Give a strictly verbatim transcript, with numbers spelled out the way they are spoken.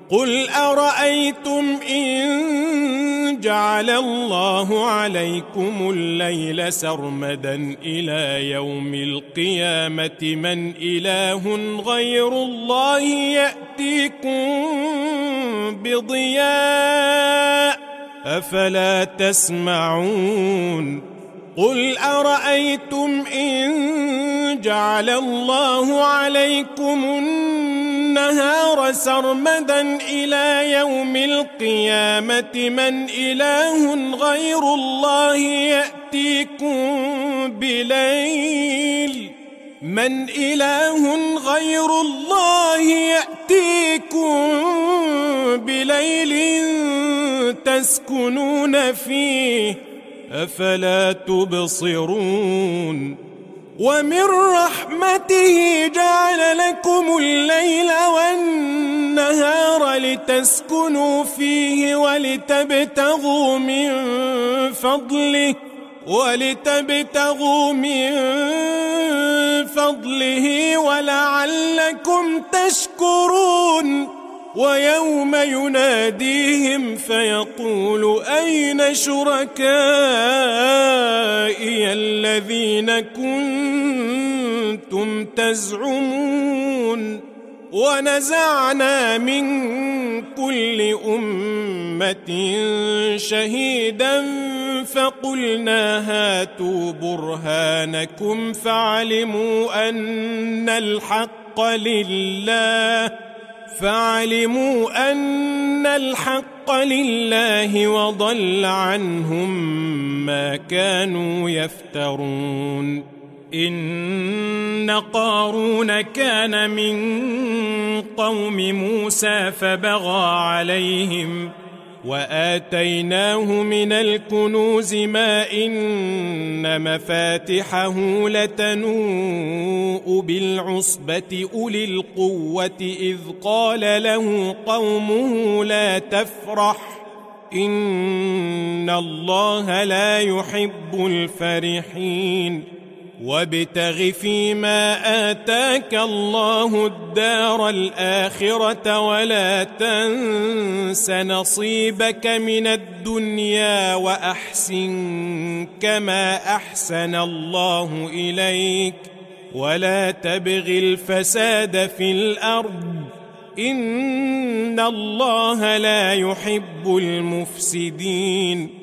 قل أرأيتم إن جعل الله عليكم الليل سرمدا إلى يوم القيامة من إله غير الله يأتيكم بضياء أفلا تسمعون قل أرأيتم إن جعل الله عليكم النهار سرمدا إلى يوم القيامة من إله غير الله يأتيكم بليل من إله غير الله يأتيكم بليل تسكنون فيه أفلا تبصرون ومن رحمته جعل لكم الليل والنهار لتسكنوا فيه ولتبتغوا من فضله ولتبتغوا من فضله ولعلكم تشكرون ويوم يناديهم فيقول أين شركائي الذين كنتم تزعمون ونزعنا من كل أمة شهيدا فقلنا هاتوا برهانكم فعلموا أن الحق لله فعلموا أن الحق لله وضل عنهم ما كانوا يفترون إن قارون كان من قوم موسى فبغى عليهم وآتيناه من الكنوز ما إن مفاتحه لتنوء بالعصبة أولي القوة إذ قال له قومه لا تفرح إن الله لا يحب الفرحين وابتغ فيما آتاك الله الدار الآخرة ولا تنس نصيبك من الدنيا وأحسن كما أحسن الله إليك ولا تبغ الفساد في الأرض إن الله لا يحب المفسدين